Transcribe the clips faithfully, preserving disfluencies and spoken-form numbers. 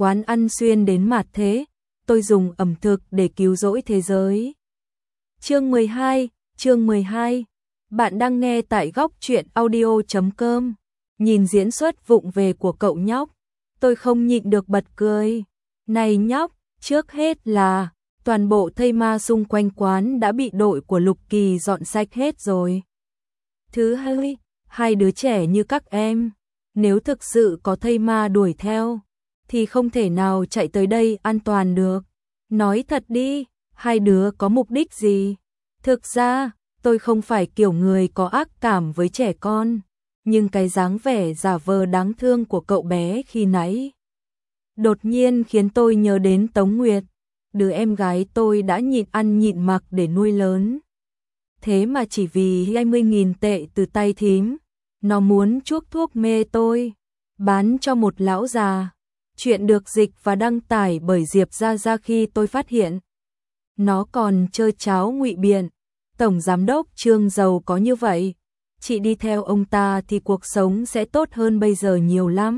quán ăn xuyên đến mạt thế, tôi dùng ẩm thực để cứu rỗi thế giới. Chương mười hai, chương mười hai. Bạn đang nghe tại góc truyện audio chấm com. Nhìn diễn xuất vụng về của cậu nhóc, tôi không nhịn được bật cười. Này nhóc, trước hết là toàn bộ thây ma xung quanh quán đã bị đội của Lục Kỳ dọn sạch hết rồi. Thứ hai, hai đứa trẻ như các em, nếu thực sự có thây ma đuổi theo, thì không thể nào chạy tới đây an toàn được. Nói thật đi, hai đứa có mục đích gì? Thực ra, tôi không phải kiểu người có ác cảm với trẻ con, nhưng cái dáng vẻ giả vờ đáng thương của cậu bé khi nãy đột nhiên khiến tôi nhớ đến Tống Nguyệt, đứa em gái tôi đã nhịn ăn nhịn mặc để nuôi lớn. Thế mà chỉ vì hai mươi nghìn tệ từ tay thím, nó muốn chuốc thuốc mê tôi, bán cho một lão già. Chuyện được dịch và đăng tải bởi Diệp Gia Gia khi tôi phát hiện. Nó còn chơi cháo ngụy biện. Tổng giám đốc Trương giàu có như vậy, chị đi theo ông ta thì cuộc sống sẽ tốt hơn bây giờ nhiều lắm.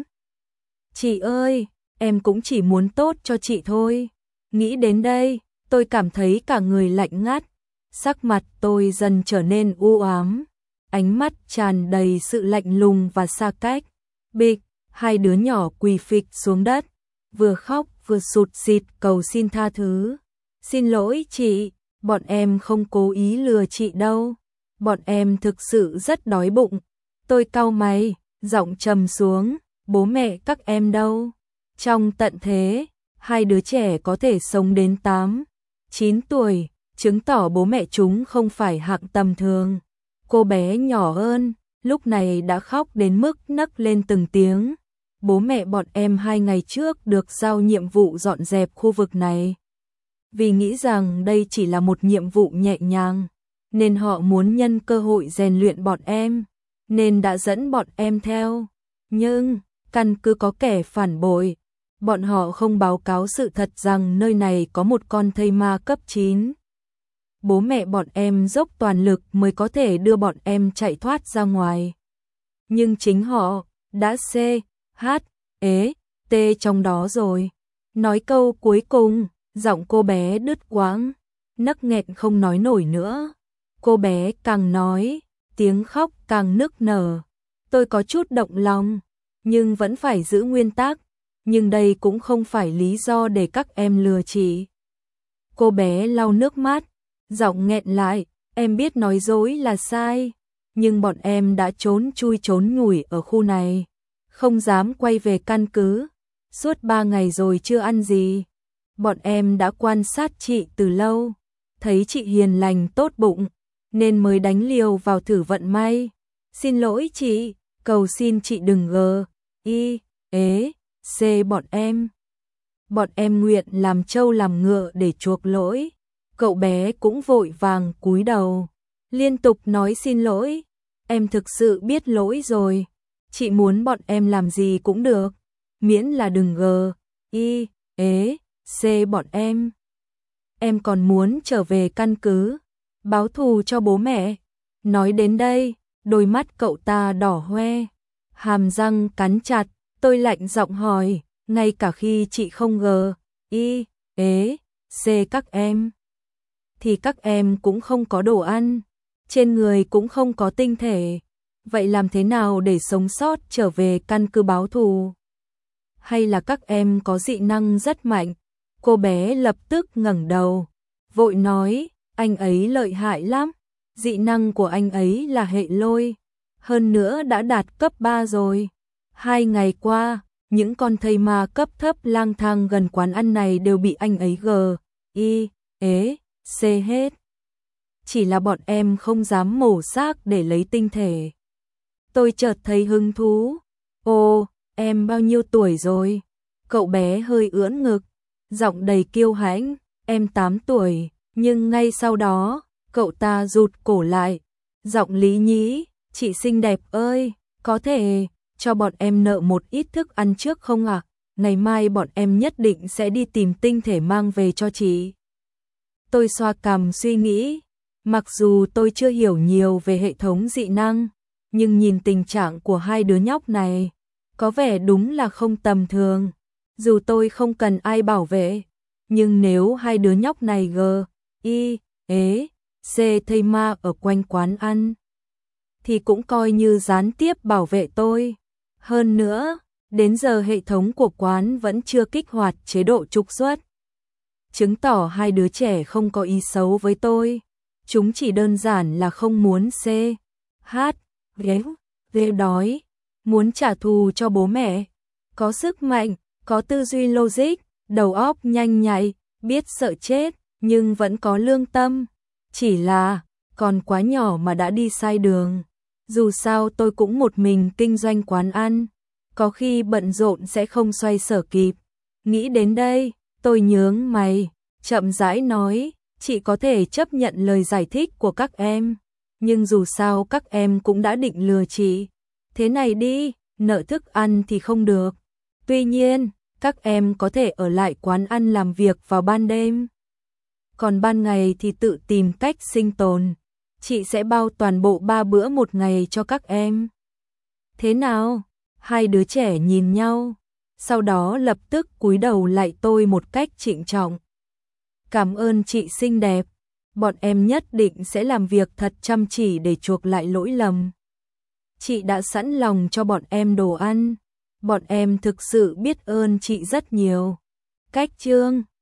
Chị ơi, em cũng chỉ muốn tốt cho chị thôi. Nghĩ đến đây, tôi cảm thấy cả người lạnh ngắt, sắc mặt tôi dần trở nên u ám, ánh mắt tràn đầy sự lạnh lùng và xa cách. Bịch, hai đứa nhỏ quỳ phịch xuống đất, vừa khóc vừa sụt sịt cầu xin tha thứ. Xin lỗi chị, bọn em không cố ý lừa chị đâu. Bọn em thực sự rất đói bụng. Tôi cau mày, giọng trầm xuống, bố mẹ các em đâu? Trong tận thế, hai đứa trẻ có thể sống đến tám, chín tuổi, chứng tỏ bố mẹ chúng không phải hạng tầm thường. Cô bé nhỏ hơn, lúc này đã khóc đến mức nấc lên từng tiếng. Bố mẹ bọn em hai ngày trước được giao nhiệm vụ dọn dẹp khu vực này. Vì nghĩ rằng đây chỉ là một nhiệm vụ nhẹ nhàng, nên họ muốn nhân cơ hội rèn luyện bọn em, nên đã dẫn bọn em theo. Nhưng, căn cứ có kẻ phản bội, bọn họ không báo cáo sự thật rằng nơi này có một con thây ma cấp chín. Bố mẹ bọn em dốc toàn lực mới có thể đưa bọn em chạy thoát ra ngoài. Nhưng chính họ đã C, H, ế, T trong đó rồi. Nói câu cuối cùng, giọng cô bé đứt quãng, nấc nghẹn không nói nổi nữa. Cô bé càng nói, tiếng khóc càng nức nở. Tôi có chút động lòng, nhưng vẫn phải giữ nguyên tắc. Nhưng đây cũng không phải lý do để các em lừa chị. Cô bé lau nước mắt, giọng nghẹn lại, em biết nói dối là sai, nhưng bọn em đã trốn chui trốn nhủi ở khu này, không dám quay về căn cứ. Suốt ba ngày rồi chưa ăn gì. Bọn em đã quan sát chị từ lâu, thấy chị hiền lành tốt bụng, nên mới đánh liều vào thử vận may. Xin lỗi chị, cầu xin chị đừng gờ, y, ế, c bọn em. Bọn em nguyện làm trâu làm ngựa để chuộc lỗi. Cậu bé cũng vội vàng cúi đầu, liên tục nói xin lỗi. Em thực sự biết lỗi rồi, chị muốn bọn em làm gì cũng được, miễn là đừng gờ, y, ế, c bọn em. Em còn muốn trở về căn cứ, báo thù cho bố mẹ. Nói đến đây, đôi mắt cậu ta đỏ hoe, hàm răng cắn chặt. Tôi lạnh giọng hỏi, ngay cả khi chị không gờ, y, ế, c các em, thì các em cũng không có đồ ăn, trên người cũng không có tinh thể. Vậy làm thế nào để sống sót trở về căn cứ báo thù? Hay là các em có dị năng rất mạnh? Cô bé lập tức ngẩng đầu, vội nói, anh ấy lợi hại lắm, dị năng của anh ấy là hệ lôi, hơn nữa đã đạt cấp ba rồi. Hai ngày qua, những con thây ma cấp thấp lang thang gần quán ăn này đều bị anh ấy gờ, y, ế, c hết. Chỉ là bọn em không dám mổ xác để lấy tinh thể. Tôi chợt thấy hứng thú. Ồ, em bao nhiêu tuổi rồi? Cậu bé hơi ưỡn ngực, giọng đầy kiêu hãnh, em tám tuổi. Nhưng ngay sau đó, cậu ta rụt cổ lại, giọng lý nhí, chị xinh đẹp ơi, có thể cho bọn em nợ một ít thức ăn trước không ạ? À? Ngày mai bọn em nhất định sẽ đi tìm tinh thể mang về cho chị. Tôi xoa cằm suy nghĩ, mặc dù tôi chưa hiểu nhiều về hệ thống dị năng, nhưng nhìn tình trạng của hai đứa nhóc này, có vẻ đúng là không tầm thường. Dù tôi không cần ai bảo vệ, nhưng nếu hai đứa nhóc này g, y, ế, c thây ma ở quanh quán ăn, thì cũng coi như gián tiếp bảo vệ tôi. Hơn nữa, đến giờ hệ thống của quán vẫn chưa kích hoạt chế độ trục xuất, chứng tỏ hai đứa trẻ không có ý xấu với tôi. Chúng chỉ đơn giản là không muốn c, h, ghé, ghé đói, muốn trả thù cho bố mẹ. Có sức mạnh, có tư duy logic, đầu óc nhanh nhạy, biết sợ chết, nhưng vẫn có lương tâm. Chỉ là, còn quá nhỏ mà đã đi sai đường. Dù sao tôi cũng một mình kinh doanh quán ăn, có khi bận rộn sẽ không xoay sở kịp. Nghĩ đến đây, tôi nhướng mày, chậm rãi nói, chị có thể chấp nhận lời giải thích của các em, nhưng dù sao các em cũng đã định lừa chị. Thế này đi, nợ thức ăn thì không được. Tuy nhiên, các em có thể ở lại quán ăn làm việc vào ban đêm. Còn ban ngày thì tự tìm cách sinh tồn. Chị sẽ bao toàn bộ ba bữa một ngày cho các em. Thế nào? Hai đứa trẻ nhìn nhau, sau đó lập tức cúi đầu lạy tôi một cách trịnh trọng. Cảm ơn chị xinh đẹp, bọn em nhất định sẽ làm việc thật chăm chỉ để chuộc lại lỗi lầm. Chị đã sẵn lòng cho bọn em đồ ăn, bọn em thực sự biết ơn chị rất nhiều. Cách chương